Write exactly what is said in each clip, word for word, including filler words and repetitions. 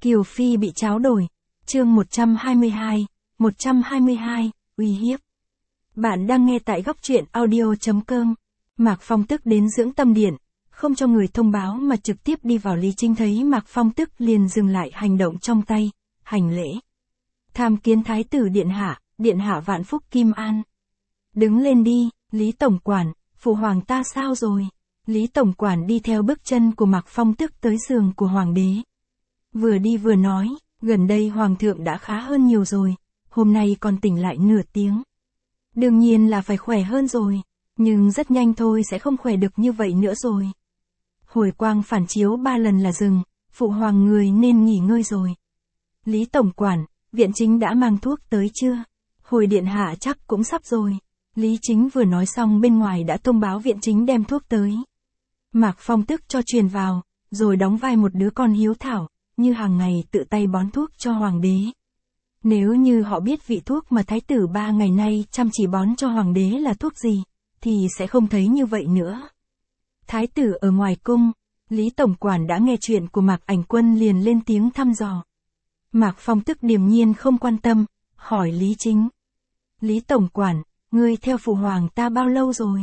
Kiều Phi bị tráo đổi. Chương một trăm hai mươi hai, một trăm hai mươi hai, uy hiếp. Bạn đang nghe tại góc truyện audio chấm com. Mạc Phong tức đến dưỡng tâm điện, không cho người thông báo mà trực tiếp đi vào. Lý Chính thấy Mạc Phong tức liền dừng lại hành động trong tay, hành lễ. Tham kiến Thái tử điện hạ, điện hạ vạn phúc kim an. Đứng lên đi, Lý Tổng Quản, phụ hoàng ta sao rồi? Lý Tổng Quản đi theo bước chân của Mạc Phong tức tới giường của hoàng đế. Vừa đi vừa nói, gần đây hoàng thượng đã khá hơn nhiều rồi, hôm nay còn tỉnh lại nửa tiếng. Đương nhiên là phải khỏe hơn rồi, nhưng rất nhanh thôi sẽ không khỏe được như vậy nữa rồi. Hồi quang phản chiếu ba lần là dừng, phụ hoàng người nên nghỉ ngơi rồi. Lý Tổng Quản, viện chính đã mang thuốc tới chưa? Hồi điện hạ chắc cũng sắp rồi. Lý Chính vừa nói xong bên ngoài đã thông báo viện chính đem thuốc tới. Mạc Phong tức cho truyền vào, rồi đóng vai một đứa con hiếu thảo, như hàng ngày tự tay bón thuốc cho hoàng đế. Nếu như họ biết vị thuốc mà thái tử ba ngày nay chăm chỉ bón cho hoàng đế là thuốc gì, thì sẽ không thấy như vậy nữa. Thái tử ở ngoài cung, Lý Tổng Quản đã nghe chuyện của Mạc Ảnh Quân liền lên tiếng thăm dò. Mạc Phong tức điềm nhiên không quan tâm, hỏi Lý Chính. Lý Tổng Quản, ngươi theo phụ hoàng ta bao lâu rồi?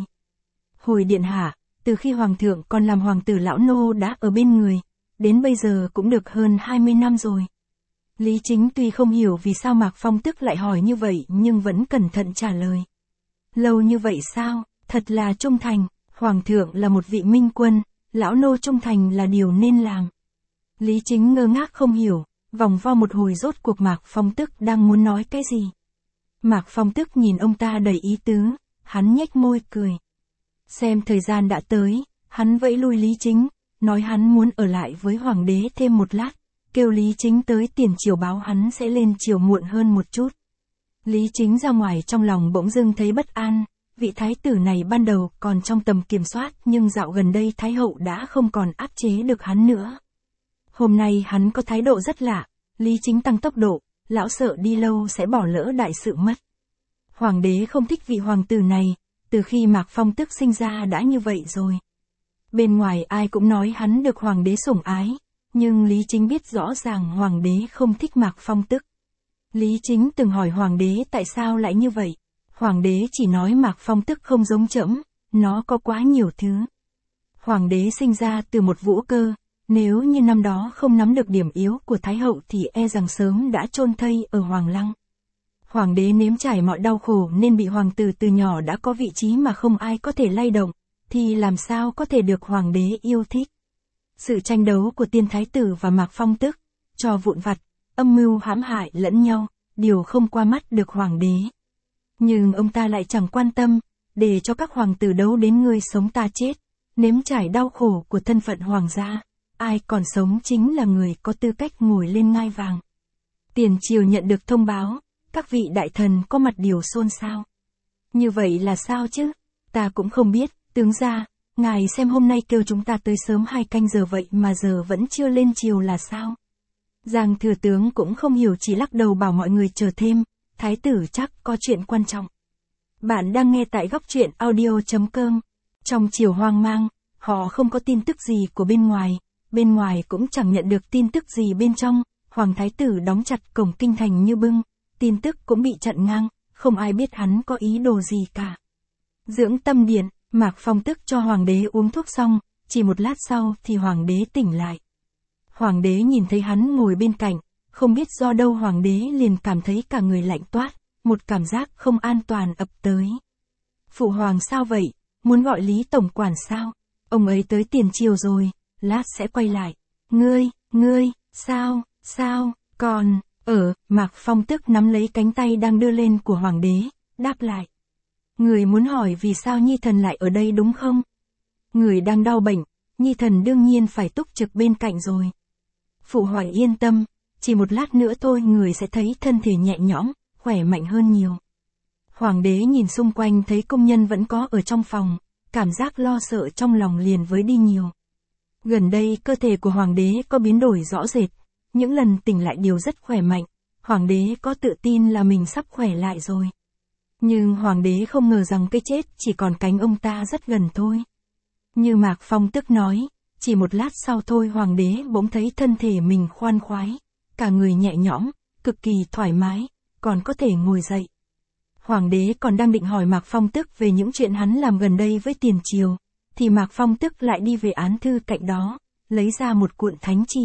Hồi điện hạ, từ khi hoàng thượng còn làm hoàng tử lão nô đã ở bên người, đến bây giờ cũng được hơn hai mươi năm rồi. Lý Chính tuy không hiểu vì sao Mạc Phong tức lại hỏi như vậy nhưng vẫn cẩn thận trả lời. Lâu như vậy sao, thật là trung thành, hoàng thượng là một vị minh quân, lão nô trung thành là điều nên làm. Lý Chính ngơ ngác không hiểu, vòng vo một hồi rốt cuộc Mạc Phong tức đang muốn nói cái gì. Mạc Phong tức nhìn ông ta đầy ý tứ, hắn nhếch môi cười. Xem thời gian đã tới, hắn vẫy lui Lý Chính, nói hắn muốn ở lại với hoàng đế thêm một lát, kêu Lý Chính tới tiền triều báo hắn sẽ lên triều muộn hơn một chút. Lý Chính ra ngoài trong lòng bỗng dưng thấy bất an, vị thái tử này ban đầu còn trong tầm kiểm soát nhưng dạo gần đây thái hậu đã không còn áp chế được hắn nữa. Hôm nay hắn có thái độ rất lạ, Lý Chính tăng tốc độ, lão sợ đi lâu sẽ bỏ lỡ đại sự mất. Hoàng đế không thích vị hoàng tử này, từ khi Mạc Phong tức sinh ra đã như vậy rồi. Bên ngoài ai cũng nói hắn được hoàng đế sủng ái, nhưng Lý Chính biết rõ ràng hoàng đế không thích Mạc Phong tức. Lý Chính từng hỏi hoàng đế tại sao lại như vậy. Hoàng đế chỉ nói Mạc Phong tức không giống trẫm, nó có quá nhiều thứ. Hoàng đế sinh ra từ một vũ cơ, nếu như năm đó không nắm được điểm yếu của thái hậu thì e rằng sớm đã chôn thây ở hoàng lăng. Hoàng đế nếm trải mọi đau khổ nên bị hoàng tử từ nhỏ đã có vị trí mà không ai có thể lay động, thì làm sao có thể được hoàng đế yêu thích. Sự tranh đấu của tiên thái tử và Mạc Phong tức, trò vụn vặt, âm mưu hãm hại lẫn nhau, điều không qua mắt được hoàng đế. Nhưng ông ta lại chẳng quan tâm, để cho các hoàng tử đấu đến người sống ta chết, nếm trải đau khổ của thân phận hoàng gia, ai còn sống chính là người có tư cách ngồi lên ngai vàng. Tiền triều nhận được thông báo, các vị đại thần có mặt điều xôn xao. Như vậy là sao chứ? Ta cũng không biết, tướng gia, ngài xem hôm nay kêu chúng ta tới sớm hai canh giờ vậy mà giờ vẫn chưa lên triều là sao? Giang thừa tướng cũng không hiểu chỉ lắc đầu bảo mọi người chờ thêm, thái tử chắc có chuyện quan trọng. Bạn đang nghe tại góc truyện audio chấm com. Trong triều hoang mang, họ không có tin tức gì của bên ngoài, bên ngoài cũng chẳng nhận được tin tức gì bên trong, hoàng thái tử đóng chặt cổng kinh thành như bưng, tin tức cũng bị chặn ngang, không ai biết hắn có ý đồ gì cả. Dưỡng tâm điện, Mạc Phong tức cho hoàng đế uống thuốc xong, chỉ một lát sau thì hoàng đế tỉnh lại. Hoàng đế nhìn thấy hắn ngồi bên cạnh, không biết do đâu hoàng đế liền cảm thấy cả người lạnh toát, một cảm giác không an toàn ập tới. Phụ hoàng sao vậy, muốn gọi Lý Tổng Quản sao? Ông ấy tới tiền triều rồi, lát sẽ quay lại. Ngươi, ngươi, sao, sao, còn, ở, Mạc Phong tức nắm lấy cánh tay đang đưa lên của hoàng đế, đáp lại. Người muốn hỏi vì sao Nhi Thần lại ở đây đúng không? Người đang đau bệnh, Nhi Thần đương nhiên phải túc trực bên cạnh rồi. Phụ hoàng yên tâm, chỉ một lát nữa thôi người sẽ thấy thân thể nhẹ nhõm, khỏe mạnh hơn nhiều. Hoàng đế nhìn xung quanh thấy công nhân vẫn có ở trong phòng, cảm giác lo sợ trong lòng liền với đi nhiều. Gần đây cơ thể của hoàng đế có biến đổi rõ rệt, những lần tỉnh lại đều rất khỏe mạnh, hoàng đế có tự tin là mình sắp khỏe lại rồi. Nhưng hoàng đế không ngờ rằng cái chết chỉ còn cánh ông ta rất gần thôi. Như Mạc Phong tức nói, chỉ một lát sau thôi hoàng đế bỗng thấy thân thể mình khoan khoái, cả người nhẹ nhõm, cực kỳ thoải mái, còn có thể ngồi dậy. Hoàng đế còn đang định hỏi Mạc Phong Tức về những chuyện hắn làm gần đây với tiền triều, thì Mạc Phong Tức lại đi về án thư cạnh đó, lấy ra một cuộn thánh chỉ.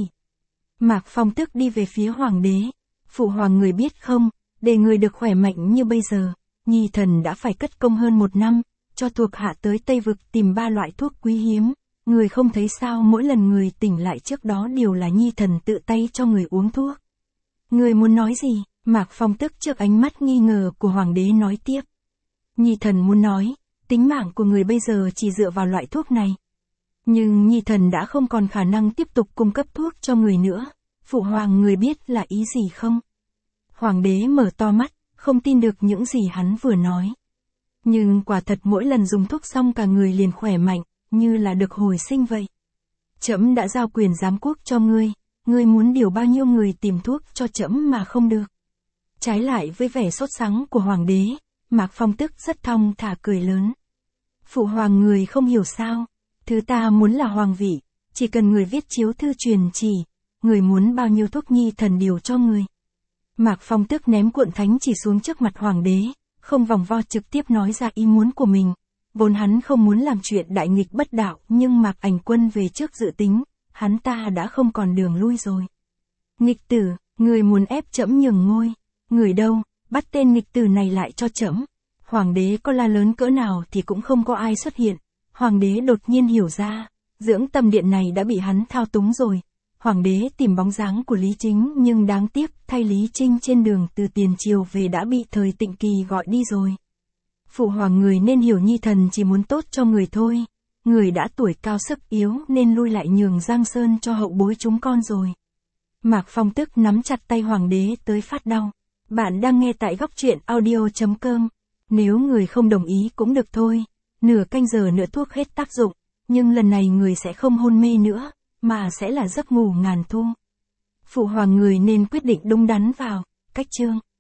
Mạc Phong Tức đi về phía hoàng đế. Phụ hoàng người biết không, để người được khỏe mạnh như bây giờ, Nhi thần đã phải cất công hơn một năm, cho thuộc hạ tới Tây Vực tìm ba loại thuốc quý hiếm. Người không thấy sao mỗi lần người tỉnh lại trước đó đều là Nhi thần tự tay cho người uống thuốc. Người muốn nói gì? Mạc Phong Tức trước ánh mắt nghi ngờ của hoàng đế nói tiếp. Nhi thần muốn nói, tính mạng của người bây giờ chỉ dựa vào loại thuốc này. Nhưng Nhi thần đã không còn khả năng tiếp tục cung cấp thuốc cho người nữa. Phụ hoàng người biết là ý gì không? Hoàng đế mở to mắt, không tin được những gì hắn vừa nói. Nhưng quả thật mỗi lần dùng thuốc xong cả người liền khỏe mạnh, như là được hồi sinh vậy. Trẫm đã giao quyền giám quốc cho ngươi, ngươi muốn điều bao nhiêu người tìm thuốc cho trẫm mà không được. Trái lại với vẻ sốt sắng của hoàng đế, Mạc Phong Tức rất thong thả cười lớn. Phụ hoàng người không hiểu sao, thứ ta muốn là hoàng vị, chỉ cần người viết chiếu thư truyền chỉ, người muốn bao nhiêu thuốc Nhi thần điều cho người. Mạc Phong Tức ném cuộn thánh chỉ xuống trước mặt hoàng đế, không vòng vo trực tiếp nói ra ý muốn của mình. Vốn hắn không muốn làm chuyện đại nghịch bất đạo, nhưng Mạc Ảnh Quân về trước dự tính, hắn ta đã không còn đường lui rồi. Nghịch tử, người muốn ép trẫm nhường ngôi. Người đâu, bắt tên nghịch tử này lại cho trẫm. Hoàng đế có la lớn cỡ nào thì cũng không có ai xuất hiện. Hoàng đế đột nhiên hiểu ra, dưỡng tâm điện này đã bị hắn thao túng rồi. Hoàng đế tìm bóng dáng của Lý Chính nhưng đáng tiếc thay Lý Trinh trên đường từ tiền triều về đã bị thời Tịnh Kỳ gọi đi rồi. Phụ hoàng người nên hiểu Nhi thần chỉ muốn tốt cho người thôi. Người đã tuổi cao sức yếu nên lui lại nhường Giang Sơn cho hậu bối chúng con rồi. Mạc Phong Tức nắm chặt tay hoàng đế tới phát đau. Bạn đang nghe tại góc truyện audio chấm com. Nếu người không đồng ý cũng được thôi. Nửa canh giờ nữa thuốc hết tác dụng. Nhưng lần này người sẽ không hôn mê nữa, mà sẽ là giấc ngủ ngàn thu. Phụ hoàng người nên quyết định đúng đắn vào. Cách chương.